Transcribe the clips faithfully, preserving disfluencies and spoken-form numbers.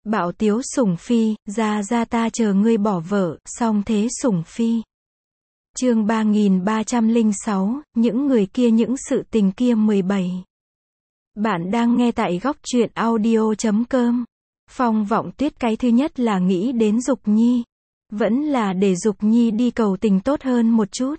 Bạo tiếu sủng phi, ra ra ta chờ ngươi bỏ vợ, song thế sủng phi. Chương ba nghìn ba trăm lẻ sáu, những người kia những sự tình kia mười bảy. Bạn đang nghe tại góc truyện audio chấm com. Phong Vọng Tuyết cái thứ nhất là nghĩ đến Dục Nhi. Vẫn là để Dục Nhi đi cầu tình tốt hơn một chút.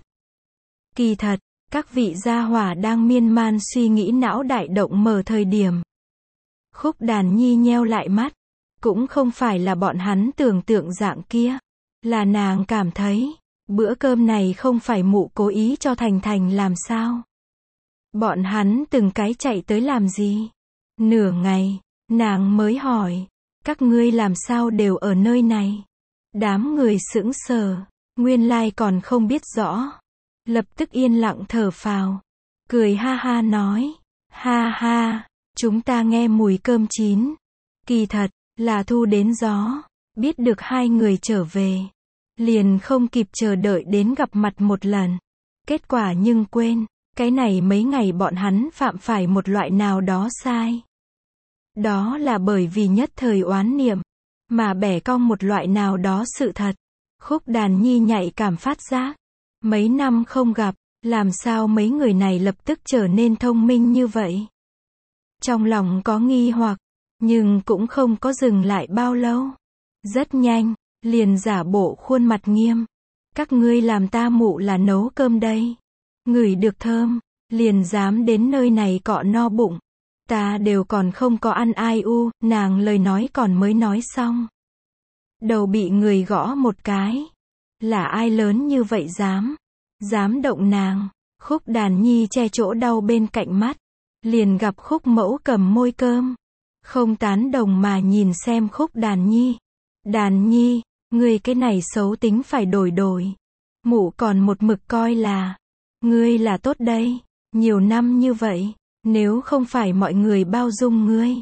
Kỳ thật, các vị gia hỏa đang miên man suy nghĩ não đại động mở thời điểm. Khúc Đàn Nhi nheo lại mắt. Cũng không phải là bọn hắn tưởng tượng dạng kia. Là nàng cảm thấy, bữa cơm này không phải mụ cố ý cho Thành Thành làm sao. Bọn hắn từng cái chạy tới làm gì? Nửa ngày, nàng mới hỏi, các ngươi làm sao đều ở nơi này? Đám người sững sờ, nguyên lai còn không biết rõ. Lập tức yên lặng thở phào, cười ha ha nói, ha ha, chúng ta nghe mùi cơm chín. Kỳ thật, là thu đến gió, biết được hai người trở về. Liền không kịp chờ đợi đến gặp mặt một lần. Kết quả nhưng quên, cái này mấy ngày bọn hắn phạm phải một loại nào đó sai. Đó là bởi vì nhất thời oán niệm, mà bẻ cong một loại nào đó sự thật. Khúc Đàn Nhi nhạy cảm phát giác. Mấy năm không gặp, làm sao mấy người này lập tức trở nên thông minh như vậy? Trong lòng có nghi hoặc, nhưng cũng không có dừng lại bao lâu. Rất nhanh, liền giả bộ khuôn mặt nghiêm. Các ngươi làm ta mụ là nấu cơm đây. Ngửi được thơm, liền dám đến nơi này cọ no bụng. Ta đều còn không có ăn ai u, nàng lời nói còn mới nói xong. Đầu bị người gõ một cái. Là ai lớn như vậy dám? Dám động nàng. Khúc Đàn Nhi che chỗ đau bên cạnh mắt. Liền gặp Khúc Mẫu cầm môi cơm. Không tán đồng mà nhìn xem Khúc Đàn Nhi. Đàn Nhi, ngươi cái này xấu tính phải đổi đổi. Mụ còn một mực coi là, ngươi là tốt đây. Nhiều năm như vậy, nếu không phải mọi người bao dung ngươi,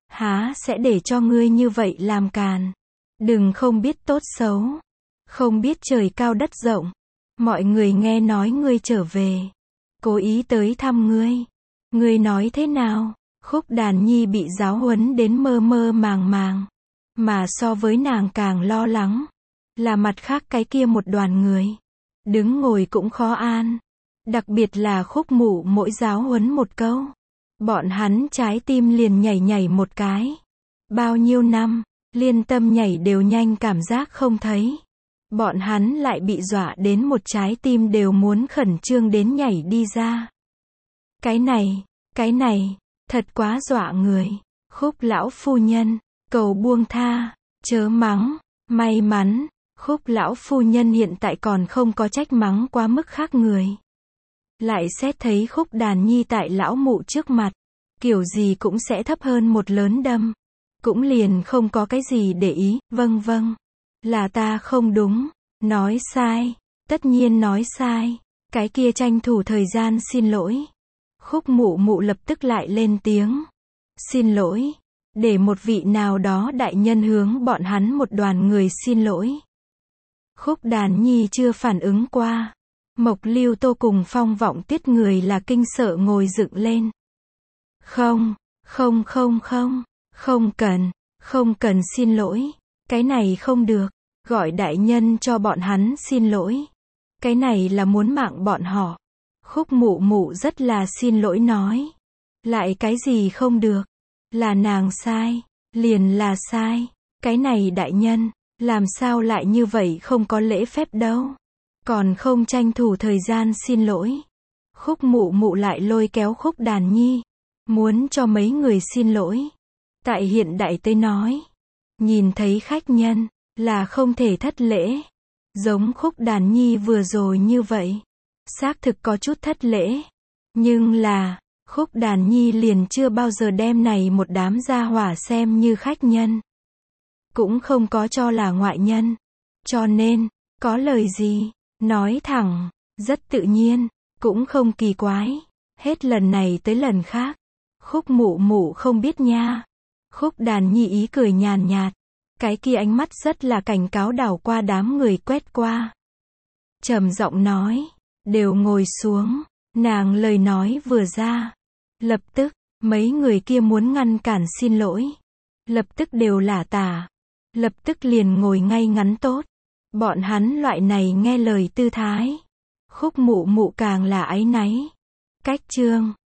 há sẽ để cho ngươi như vậy làm càn. Đừng không biết tốt xấu, không biết trời cao đất rộng. Mọi người nghe nói ngươi trở về, cố ý tới thăm ngươi. Ngươi nói thế nào? Khúc Đàn Nhi bị giáo huấn đến mơ mơ màng màng. Mà so với nàng càng lo lắng, là mặt khác cái kia một đoàn người. Đứng ngồi cũng khó an. Đặc biệt là Khúc mụ mỗi giáo huấn một câu. Bọn hắn trái tim liền nhảy nhảy một cái. Bao nhiêu năm, liên tâm nhảy đều nhanh cảm giác không thấy. Bọn hắn lại bị dọa đến một trái tim đều muốn khẩn trương đến nhảy đi ra. Cái này, cái này, thật quá dọa người. Khúc lão phu nhân, cầu buông tha, chớ mắng. May mắn, Khúc lão phu nhân hiện tại còn không có trách mắng quá mức khác người. Lại xét thấy Khúc Đàn Nhi tại lão mụ trước mặt, kiểu gì cũng sẽ thấp hơn một lớn đâm. Cũng liền không có cái gì để ý, vâng vâng. Là ta không đúng, nói sai, tất nhiên nói sai. Cái kia tranh thủ thời gian xin lỗi. Khúc mụ mụ lập tức lại lên tiếng. Xin lỗi. Để một vị nào đó đại nhân hướng bọn hắn một đoàn người xin lỗi. Khúc Đàn Nhi chưa phản ứng qua. Mộc Lưu Tô cùng Phong Vọng Tuyết người là kinh sợ ngồi dựng lên. Không, không không không, không cần, không cần xin lỗi. Cái này không được, gọi đại nhân cho bọn hắn xin lỗi. Cái này là muốn mạng bọn họ. Khúc mụ mụ rất là xin lỗi nói. Lại cái gì không được? Là nàng sai, liền là sai. Cái này đại nhân, làm sao lại như vậy không có lễ phép đâu. Còn không tranh thủ thời gian xin lỗi. Khúc mụ mụ lại lôi kéo Khúc Đàn Nhi. Muốn cho mấy người xin lỗi. Tại hiện đại tới nói. Nhìn thấy khách nhân, là không thể thất lễ. Giống Khúc Đàn Nhi vừa rồi như vậy. Xác thực có chút thất lễ. Nhưng là, Khúc Đàn Nhi liền chưa bao giờ đem này một đám gia hỏa xem như khách nhân. Cũng không có cho là ngoại nhân. Cho nên, có lời gì, nói thẳng, rất tự nhiên, cũng không kỳ quái. Hết lần này tới lần khác. Khúc mụ mụ không biết nha. Khúc Đàn Nhi ý cười nhàn nhạt. Cái kia ánh mắt rất là cảnh cáo đảo qua đám người quét qua. Trầm giọng nói, đều ngồi xuống. Nàng lời nói vừa ra. Lập tức, mấy người kia muốn ngăn cản xin lỗi. lập tức đều lả tả. Lập tức liền ngồi ngay ngắn tốt. Bọn hắn loại này nghe lời tư thái. Khúc Mụ Mụ càng là áy náy. Cách chương